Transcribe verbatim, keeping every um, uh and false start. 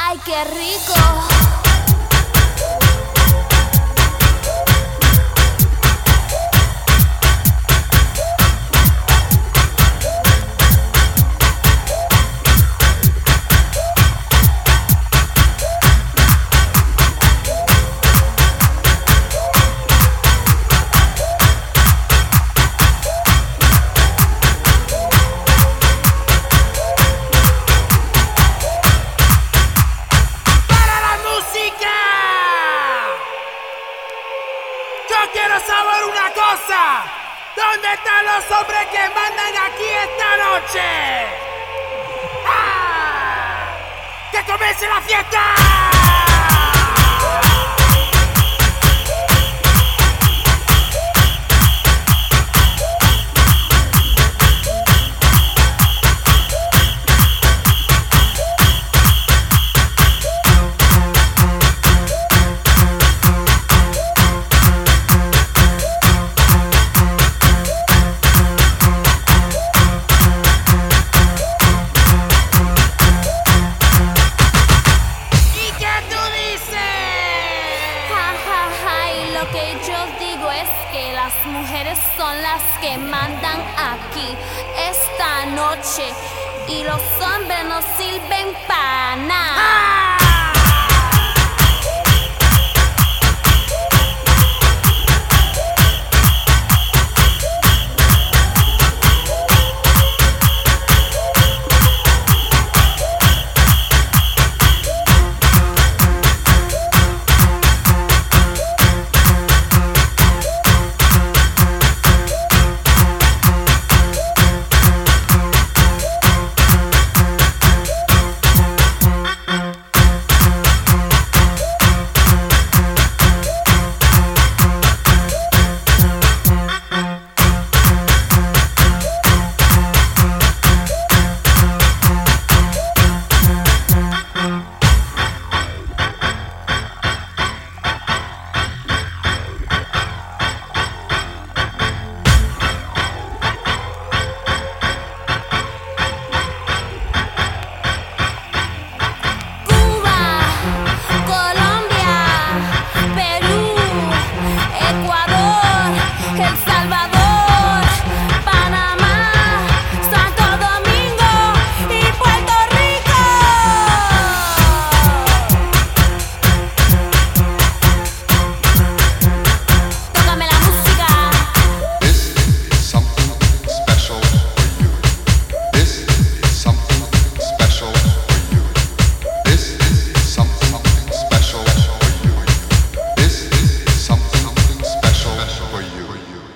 Ay, qué rico. Yo quiero saber una cosa. ¿Dónde están los hombres que mandan aquí esta noche? ¡Ah! ¡Que comience la fiesta! Lo que yo digo es que las mujeres son las que mandan aquí esta noche y los hombres no sirven para nada.